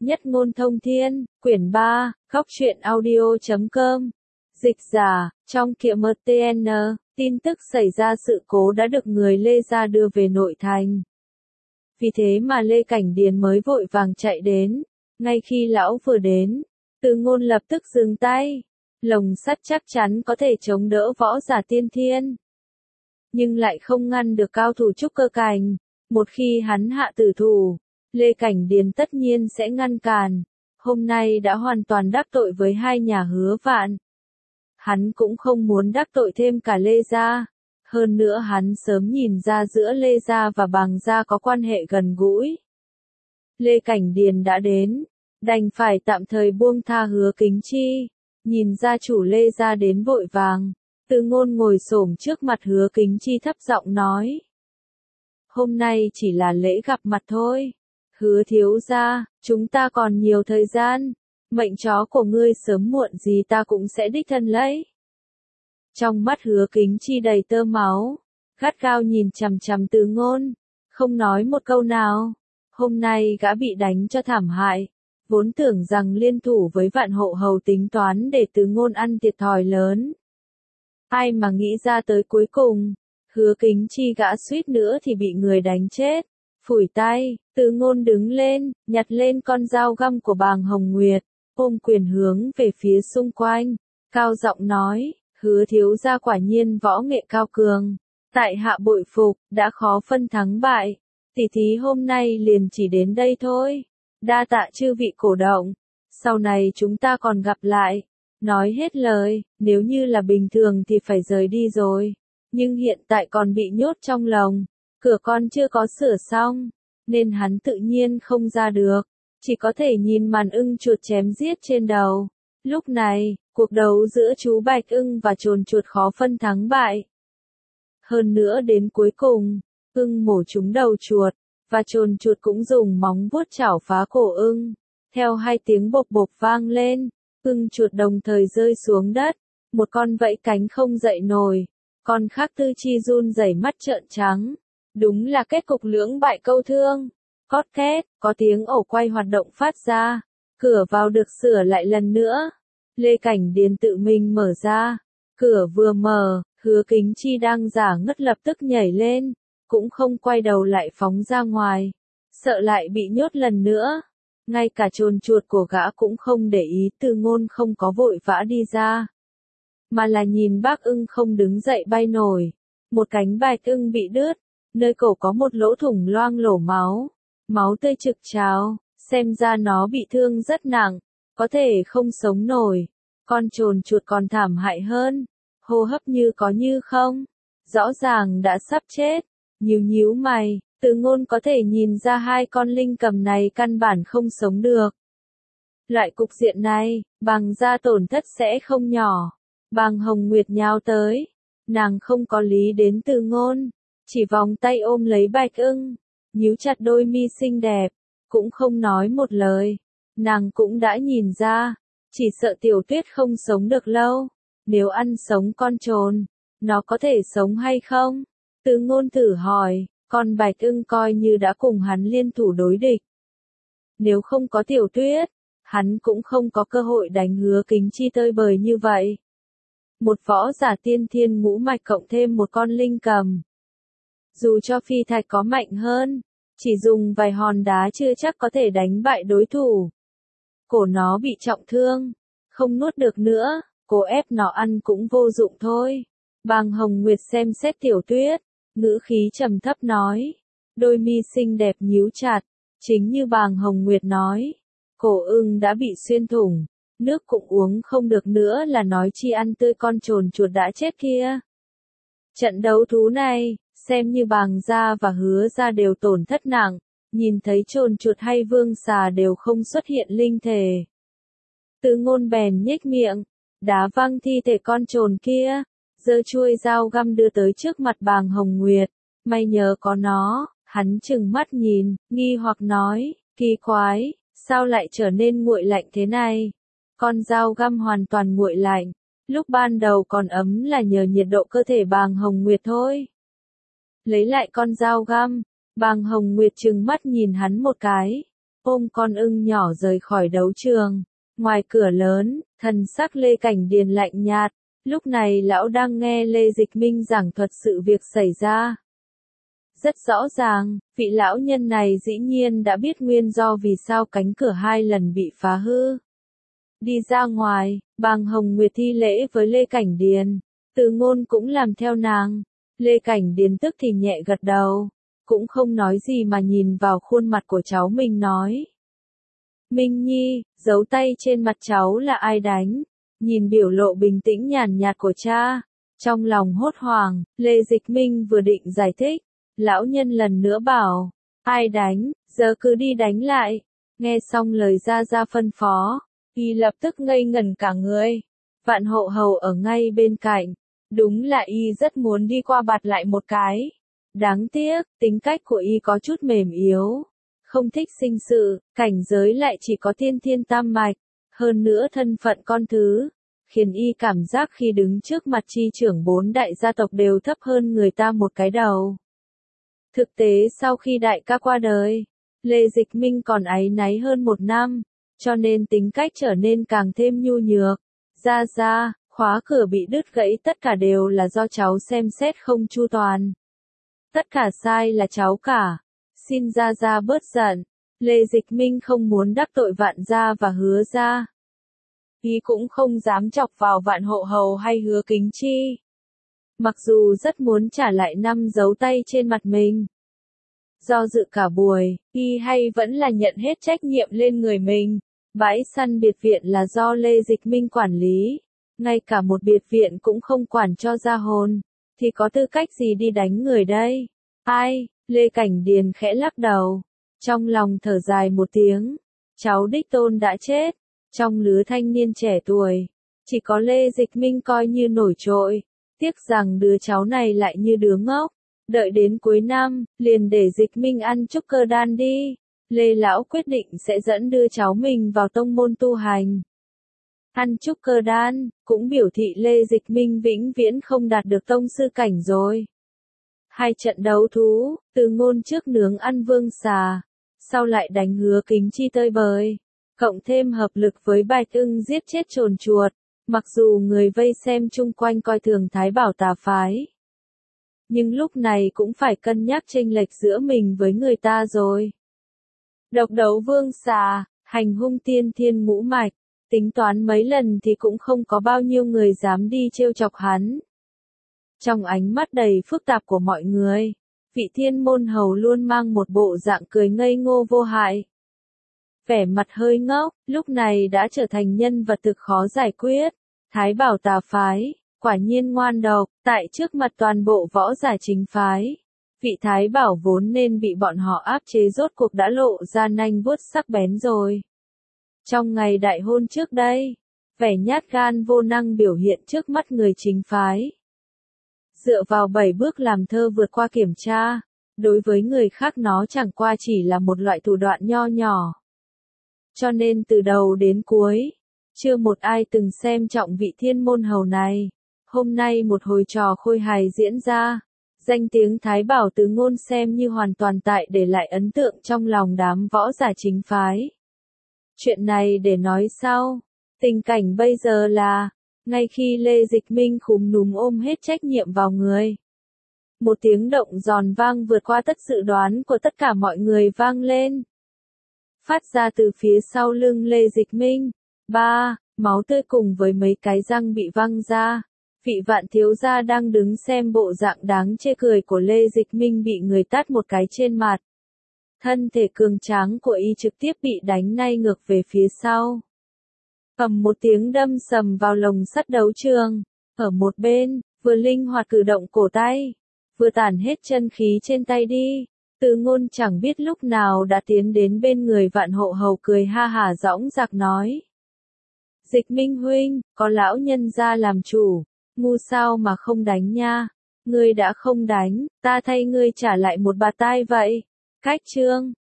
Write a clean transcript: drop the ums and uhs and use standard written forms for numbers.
Nhất ngôn thông thiên, quyển 3, Góc truyện audio.com. Dịch giả, trong Kiệm MTN, tin tức xảy ra sự cố đã được người Lê Gia đưa về nội thành. Vì thế mà Lê Cảnh Điền mới vội vàng chạy đến. Ngay khi lão vừa đến, Từ Ngôn lập tức dừng tay. Lồng sắt chắc chắn có thể chống đỡ võ giả tiên thiên, nhưng lại không ngăn được cao thủ trúc cơ cảnh. Một khi hắn hạ tử thủ, Lê Cảnh Điền tất nhiên sẽ ngăn cản. Hôm nay đã hoàn toàn đắc tội với hai nhà Hứa Vạn. Hắn cũng không muốn đắc tội thêm cả Lê Gia. Hơn nữa hắn sớm nhìn ra giữa Lê Gia và Bàng Gia có quan hệ gần gũi. Lê Cảnh Điền đã đến, đành phải tạm thời buông tha Hứa Kính Chi. Nhìn gia chủ Lê Gia đến vội vàng, Từ Ngôn ngồi xổm trước mặt Hứa Kính Chi thấp giọng nói. Hôm nay chỉ là lễ gặp mặt thôi. Hứa thiếu gia, chúng ta còn nhiều thời gian. Mệnh chó của ngươi sớm muộn gì ta cũng sẽ đích thân lấy. Trong mắt Hứa Kính Chi đầy tơ máu, gắt gao nhìn chằm chằm Từ Ngôn, không nói một câu nào. Hôm nay gã bị đánh cho thảm hại, vốn tưởng rằng liên thủ với Vạn Hộ Hầu tính toán để Từ Ngôn ăn thiệt thòi lớn. Ai mà nghĩ ra tới cuối cùng, Hứa Kính Chi gã suýt nữa thì bị người đánh chết. Phủi tay, Từ Ngôn đứng lên, nhặt lên con dao găm của Bàng Hồng Nguyệt, ôm quyền hướng về phía xung quanh, cao giọng nói, Hứa thiếu gia quả nhiên võ nghệ cao cường, tại hạ bội phục, đã khó phân thắng bại, tỷ thí hôm nay liền chỉ đến đây thôi, đa tạ chư vị cổ động, sau này chúng ta còn gặp lại. Nói hết lời, nếu như là bình thường thì phải rời đi rồi, nhưng hiện tại còn bị nhốt trong lồng, cửa con chưa có sửa xong, nên hắn tự nhiên không ra được, chỉ có thể nhìn màn ưng chuột chém giết trên đầu. Lúc này, cuộc đấu giữa chú Bạch Ưng và Trồn Chuột khó phân thắng bại. Hơn nữa đến cuối cùng, ưng mổ trúng đầu chuột, và Trồn Chuột cũng dùng móng vuốt chảo phá cổ ưng. Theo hai tiếng bộp bộp vang lên, ưng chuột đồng thời rơi xuống đất, một con vẫy cánh không dậy nổi, con khác tư chi run rẩy mắt trợn trắng. Đúng là kết cục lưỡng bại câu thương. Cót két, có tiếng ổ quay hoạt động phát ra, cửa vào được sửa lại lần nữa. Lê Cảnh Điền tự mình mở ra, cửa vừa mở, Hứa Kính Chi đang giả ngất lập tức nhảy lên, cũng không quay đầu lại phóng ra ngoài, sợ lại bị nhốt lần nữa. Ngay cả Trồn Chuột của gã cũng không để ý Từ Ngôn không có vội vã đi ra, mà là nhìn bác ưng không đứng dậy bay nổi. Một cánh bạch ưng bị đứt, nơi cổ có một lỗ thủng loang lổ máu, máu tươi trực trào, xem ra nó bị thương rất nặng, có thể không sống nổi. Con Trồn Chuột còn thảm hại hơn, hô hấp như có như không, rõ ràng đã sắp chết. Nhíu mày, Từ Ngôn có thể nhìn ra hai con linh cầm này căn bản không sống được. Loại cục diện này, Bàng Gia tổn thất sẽ không nhỏ. Bàng Hồng Nguyệt nhào tới, nàng không có lý đến Từ Ngôn, chỉ vòng tay ôm lấy Bạch Ưng, nhíu chặt đôi mi xinh đẹp, cũng không nói một lời. Nàng cũng đã nhìn ra, chỉ sợ Tiểu Tuyết không sống được lâu. Nếu ăn sống con trồn, nó có thể sống hay không? Từ Ngôn thử hỏi, con Bạch Ưng coi như đã cùng hắn liên thủ đối địch. Nếu không có Tiểu Tuyết, hắn cũng không có cơ hội đánh Hứa Kính Chi tơi bời như vậy. Một võ giả tiên thiên ngũ mạch cộng thêm một con linh cầm. Dù cho phi thạch có mạnh hơn, chỉ dùng vài hòn đá chưa chắc có thể đánh bại đối thủ. Cổ nó bị trọng thương, không nuốt được nữa, cố ép nó ăn cũng vô dụng thôi. Bàng Hồng Nguyệt xem xét Tiểu Tuyết, ngữ khí trầm thấp nói, đôi mi xinh đẹp nhíu chặt, chính như Bàng Hồng Nguyệt nói, cổ ưng đã bị xuyên thủng, nước cũng uống không được nữa là nói chi ăn tươi con Trồn Chuột đã chết kia. Trận đấu thú này, xem như Bàng Gia và Hứa Gia đều tổn thất nặng, nhìn thấy Trồn Chuột hay Vương Xà đều không xuất hiện linh thể. Từ Ngôn bèn nhếch miệng, đá văng thi thể con trồn kia, giơ chuôi dao găm đưa tới trước mặt Bàng Hồng Nguyệt. May nhờ có nó, hắn trừng mắt nhìn, nghi hoặc nói, kỳ quái, sao lại trở nên nguội lạnh thế này? Con dao găm hoàn toàn nguội lạnh, lúc ban đầu còn ấm là nhờ nhiệt độ cơ thể Bàng Hồng Nguyệt thôi. Lấy lại con dao găm, Bàng Hồng Nguyệt trừng mắt nhìn hắn một cái, ôm con ưng nhỏ rời khỏi đấu trường. Ngoài cửa lớn, thần sắc Lê Cảnh Điền lạnh nhạt, lúc này lão đang nghe Lê Dịch Minh giảng thuật sự việc xảy ra. Rất rõ ràng, vị lão nhân này dĩ nhiên đã biết nguyên do vì sao cánh cửa 2 lần bị phá hư. Đi ra ngoài, Bàng Hồng Nguyệt thi lễ với Lê Cảnh Điền, Từ Ngôn cũng làm theo nàng. Lê Cảnh Điền tức thì nhẹ gật đầu, cũng không nói gì mà nhìn vào khuôn mặt của cháu mình nói. Minh Nhi, dấu tay trên mặt cháu là ai đánh? Nhìn biểu lộ bình tĩnh nhàn nhạt của cha, trong lòng hốt hoảng, Lê Dịch Minh vừa định giải thích, lão nhân lần nữa bảo, ai đánh, giờ cứ đi đánh lại. Nghe xong lời Gia Gia phân phó, y lập tức ngây ngẩn cả người. Vạn Hậu Hầu ở ngay bên cạnh, đúng là y rất muốn đi qua bạt lại một cái. Đáng tiếc, tính cách của y có chút mềm yếu, không thích sinh sự, cảnh giới lại chỉ có tiên thiên tam mạch, hơn nữa thân phận con thứ, khiến y cảm giác khi đứng trước mặt chi trưởng 4 đại gia tộc đều thấp hơn người ta một cái đầu. Thực tế sau khi đại ca qua đời, Lê Dịch Minh còn áy náy hơn 1 năm, cho nên tính cách trở nên càng thêm nhu nhược. Gia Gia, khóa cửa bị đứt gãy tất cả đều là do cháu xem xét không chu toàn. Tất cả sai là cháu cả. Xin Gia Gia bớt giận. Lê Dịch Minh không muốn đắc tội Vạn Gia và Hứa Gia. Y cũng không dám chọc vào Vạn Hậu Hầu hay Hứa Kính Chi. Mặc dù rất muốn trả lại 5 dấu tay trên mặt mình. Do dự cả buổi, y hay vẫn là nhận hết trách nhiệm lên người mình. Bãi săn biệt viện là do Lê Dịch Minh quản lý. Ngay cả một biệt viện cũng không quản cho ra hồn. Thì có tư cách gì đi đánh người đây? Ai? Lê Cảnh Điền khẽ lắc đầu. Trong lòng thở dài một tiếng. Cháu đích tôn đã chết. Trong lứa thanh niên trẻ tuổi, chỉ có Lê Dịch Minh coi như nổi trội. Tiếc rằng đứa cháu này lại như đứa ngốc. Đợi đến cuối năm, liền để Dịch Minh ăn trúc cơ đan đi. Lê Lão quyết định sẽ dẫn đưa cháu mình vào tông môn tu hành. Ăn trúc cơ đan, cũng biểu thị Lê Dịch Minh vĩnh viễn không đạt được tông sư cảnh rồi. 2 trận đấu thú, Từ Ngôn trước nướng ăn vương xà, sau lại đánh Hứa Kính Chi tơi bời. Cộng thêm hợp lực với Bạch Ưng giết chết trồn chuột, mặc dù người vây xem chung quanh coi thường Thái Bảo tà phái. Nhưng lúc này cũng phải cân nhắc chênh lệch giữa mình với người ta rồi. Độc đấu vương xà, hành hung tiên thiên ngũ mạch, tính toán mấy lần thì cũng không có bao nhiêu người dám đi trêu chọc hắn. Trong ánh mắt đầy phức tạp của mọi người, vị Thiên Môn Hầu luôn mang một bộ dạng cười ngây ngô vô hại. Vẻ mặt hơi ngốc, lúc này đã trở thành nhân vật thực khó giải quyết. Thái Bảo tà phái, quả nhiên ngoan độc, tại trước mặt toàn bộ võ giả chính phái. Vị Thái Bảo vốn nên bị bọn họ áp chế rốt cuộc đã lộ ra nanh vuốt sắc bén rồi. Trong ngày đại hôn trước đây, vẻ nhát gan vô năng biểu hiện trước mắt người chính phái. Dựa vào 7 bước làm thơ vượt qua kiểm tra, đối với người khác nó chẳng qua chỉ là một loại thủ đoạn nho nhỏ. Cho nên từ đầu đến cuối, chưa một ai từng xem trọng vị Thiên Môn Hầu này. Hôm nay một hồi trò khôi hài diễn ra, danh tiếng Thái Bảo Từ Ngôn xem như hoàn toàn tại để lại ấn tượng trong lòng đám võ giả chính phái. Chuyện này để nói sau, tình cảnh bây giờ là, ngay khi Lê Dịch Minh khúm núm ôm hết trách nhiệm vào người. Một tiếng động giòn vang vượt qua tất dự đoán của tất cả mọi người vang lên. Phát ra từ phía sau lưng Lê Dịch Minh. Máu tươi cùng với mấy cái răng bị văng ra. Vị Vạn thiếu gia đang đứng xem bộ dạng đáng chê cười của Lê Dịch Minh bị người tát một cái trên mặt. Thân thể cường tráng của y trực tiếp bị đánh nay ngược về phía sau. Ầm một tiếng đâm sầm vào lồng sắt đấu trường. Ở một bên, vừa linh hoạt cử động cổ tay, vừa tản hết chân khí trên tay đi. Từ Ngôn chẳng biết lúc nào đã tiến đến bên người Vạn Hậu Hầu cười ha hả dõng dạc nói. Dịch Minh huynh, có lão nhân gia làm chủ, ngu sao mà không đánh nha. Ngươi đã không đánh, ta thay ngươi trả lại một bạt tai vậy. Cách chương.